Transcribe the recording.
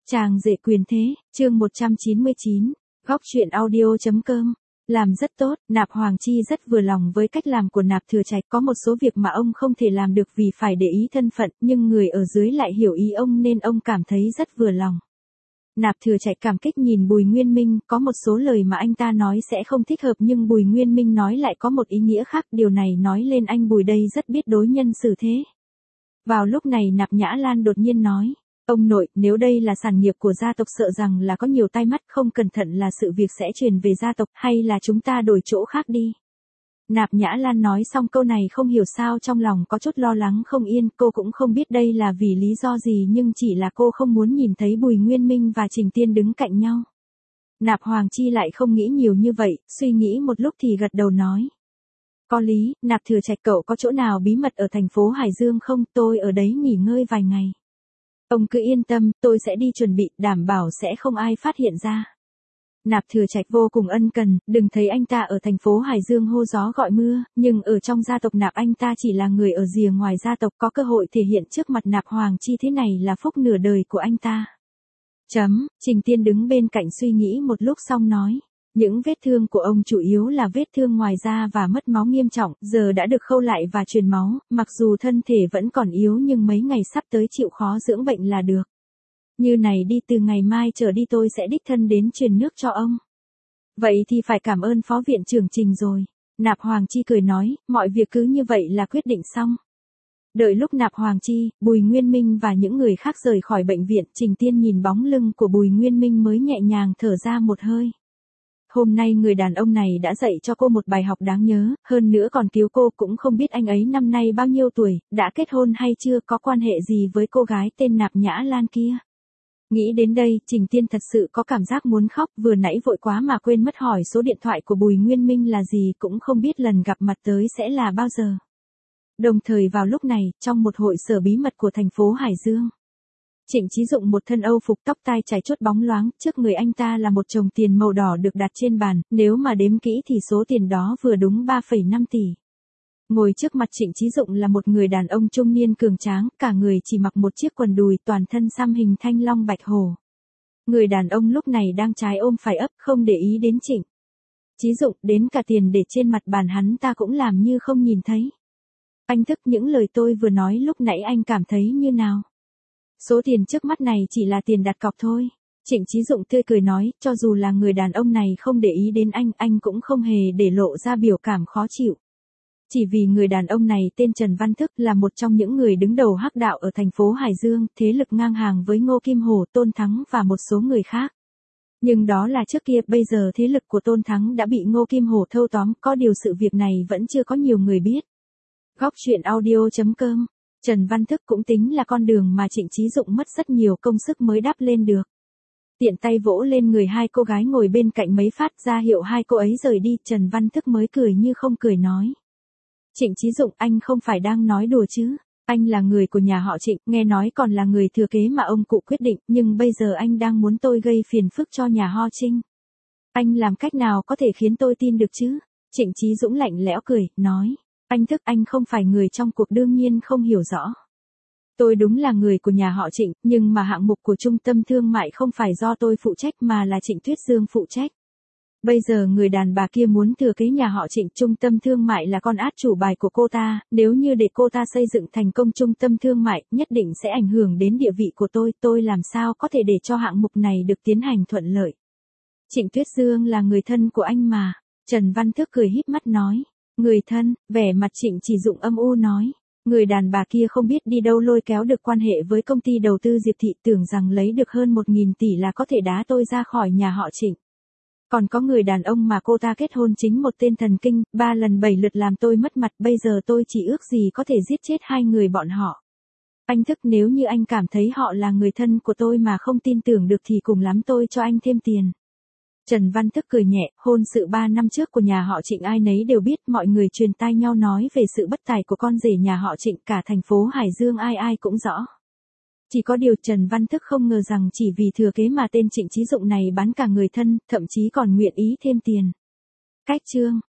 Chàng rể quyền thế, chương 199, góc truyện audio.com. Làm rất tốt, Nạp Hoàng Chi rất vừa lòng với cách làm của Nạp Thừa Trạch, có một số việc mà ông không thể làm được vì phải để ý thân phận, nhưng người ở dưới lại hiểu ý ông nên ông cảm thấy rất vừa lòng. Nạp Thừa Trạch cảm kích nhìn Bùi Nguyên Minh, có một số lời mà anh ta nói sẽ không thích hợp nhưng Bùi Nguyên Minh nói lại có một ý nghĩa khác, điều này nói lên anh Bùi đây rất biết đối nhân xử thế. Vào lúc này Nạp Nhã Lan đột nhiên nói. Ông nội, nếu đây là sản nghiệp của gia tộc sợ rằng là có nhiều tai mắt, không cẩn thận là sự việc sẽ truyền về gia tộc, hay là chúng ta đổi chỗ khác đi. Nạp Nhã Lan nói xong câu này không hiểu sao trong lòng có chút lo lắng không yên, cô cũng không biết đây là vì lý do gì nhưng chỉ là cô không muốn nhìn thấy Bùi Nguyên Minh và Trình Tiên đứng cạnh nhau. Nạp Hoàng Chi lại không nghĩ nhiều như vậy, suy nghĩ một lúc thì gật đầu nói. Có lý, Nạp Thừa Trạch cậu có chỗ nào bí mật ở thành phố Hải Dương không, tôi ở đấy nghỉ ngơi vài ngày. Ông cứ yên tâm, tôi sẽ đi chuẩn bị, đảm bảo sẽ không ai phát hiện ra. Nạp Thừa Trạch vô cùng ân cần, đừng thấy anh ta ở thành phố Hải Dương hô gió gọi mưa, nhưng ở trong gia tộc Nạp anh ta chỉ là người ở rìa ngoài gia tộc, có cơ hội thể hiện trước mặt Nạp Hoàng Chi thế này là phúc nửa đời của anh ta. Trình Tiên đứng bên cạnh suy nghĩ một lúc xong nói. Những vết thương của ông chủ yếu là vết thương ngoài da và mất máu nghiêm trọng, giờ đã được khâu lại và truyền máu, mặc dù thân thể vẫn còn yếu nhưng mấy ngày sắp tới chịu khó dưỡng bệnh là được. Như này đi, từ ngày mai trở đi tôi sẽ đích thân đến truyền nước cho ông. Vậy thì phải cảm ơn Phó Viện trưởng Trình rồi. Nạp Hoàng Chi cười nói, mọi việc cứ như vậy là quyết định xong. Đợi lúc Nạp Hoàng Chi, Bùi Nguyên Minh và những người khác rời khỏi bệnh viện, Trình Tiên nhìn bóng lưng của Bùi Nguyên Minh mới nhẹ nhàng thở ra một hơi. Hôm nay người đàn ông này đã dạy cho cô một bài học đáng nhớ, hơn nữa còn cứu cô, cũng không biết anh ấy năm nay bao nhiêu tuổi, đã kết hôn hay chưa, có quan hệ gì với cô gái tên Nạp Nhã Lan kia. Nghĩ đến đây, Trình Tiên thật sự có cảm giác muốn khóc, vừa nãy vội quá mà quên mất hỏi số điện thoại của Bùi Nguyên Minh là gì, cũng không biết lần gặp mặt tới sẽ là bao giờ. Đồng thời vào lúc này, trong một hội sở bí mật của thành phố Hải Dương. Trịnh Chí Dụng một thân Âu phục, tóc tai chải chuốt bóng loáng, trước người anh ta là một chồng tiền màu đỏ được đặt trên bàn, nếu mà đếm kỹ thì số tiền đó vừa đúng 3,5 tỷ. Ngồi trước mặt Trịnh Chí Dụng là một người đàn ông trung niên cường tráng, cả người chỉ mặc một chiếc quần đùi, toàn thân xăm hình thanh long bạch hổ. Người đàn ông lúc này đang trái ôm phải ấp, không để ý đến Trịnh Chí Dụng, đến cả tiền để trên mặt bàn hắn ta cũng làm như không nhìn thấy. Anh thức những lời tôi vừa nói lúc nãy anh cảm thấy như nào? Số tiền trước mắt này chỉ là tiền đặt cọc thôi. Trịnh Chí Dụng tươi cười nói, cho dù là người đàn ông này không để ý đến anh cũng không hề để lộ ra biểu cảm khó chịu. Chỉ vì người đàn ông này tên Trần Văn Thức là một trong những người đứng đầu hắc đạo ở thành phố Hải Dương, thế lực ngang hàng với Ngô Kim Hổ, Tôn Thắng và một số người khác. Nhưng đó là trước kia, bây giờ thế lực của Tôn Thắng đã bị Ngô Kim Hổ thâu tóm, có điều sự việc này vẫn chưa có nhiều người biết. Góc truyện audio.com. Trần Văn Thức cũng tính là con đường mà Trịnh Chí Dụng mất rất nhiều công sức mới đắp lên được. Tiện tay vỗ lên người hai cô gái ngồi bên cạnh mấy phát ra hiệu hai cô ấy rời đi, Trần Văn Thức mới cười như không cười nói. Trịnh Chí Dụng, anh không phải đang nói đùa chứ? Anh là người của nhà họ Trịnh, nghe nói còn là người thừa kế mà ông cụ quyết định, nhưng bây giờ anh đang muốn tôi gây phiền phức cho nhà họ Trinh. Anh làm cách nào có thể khiến tôi tin được chứ? Trịnh Chí Dũng lạnh lẽo cười, nói. Anh Thức, anh không phải người trong cuộc đương nhiên không hiểu rõ. Tôi đúng là người của nhà họ Trịnh, nhưng mà hạng mục của trung tâm thương mại không phải do tôi phụ trách mà là Trịnh Tuyết Dương phụ trách. Bây giờ người đàn bà kia muốn thừa kế nhà họ Trịnh, trung tâm thương mại là con át chủ bài của cô ta, nếu như để cô ta xây dựng thành công trung tâm thương mại, nhất định sẽ ảnh hưởng đến địa vị của tôi làm sao có thể để cho hạng mục này được tiến hành thuận lợi. Trịnh Tuyết Dương là người thân của anh mà, Trần Văn Thức cười híp mắt nói. Người thân, vẻ mặt Trịnh Chí Dụng âm u nói. Người đàn bà kia không biết đi đâu lôi kéo được quan hệ với công ty đầu tư Diệp Thị, tưởng rằng lấy được hơn 1.000 tỷ là có thể đá tôi ra khỏi nhà họ Trịnh. Còn có người đàn ông mà cô ta kết hôn chính một tên thần kinh, 3 lần 7 lượt làm tôi mất mặt, bây giờ tôi chỉ ước gì có thể giết chết hai người bọn họ. Anh Thức, nếu như anh cảm thấy họ là người thân của tôi mà không tin tưởng được thì cùng lắm tôi cho anh thêm tiền. Trần Văn Thức cười nhẹ, hôn sự 3 năm trước của nhà họ Trịnh ai nấy đều biết, mọi người truyền tai nhau nói về sự bất tài của con rể nhà họ Trịnh, cả thành phố Hải Dương ai cũng rõ. Chỉ có điều Trần Văn Thức không ngờ rằng chỉ vì thừa kế mà tên Trịnh Chí Dụng này bán cả người thân, thậm chí còn nguyện ý thêm tiền. Cách chương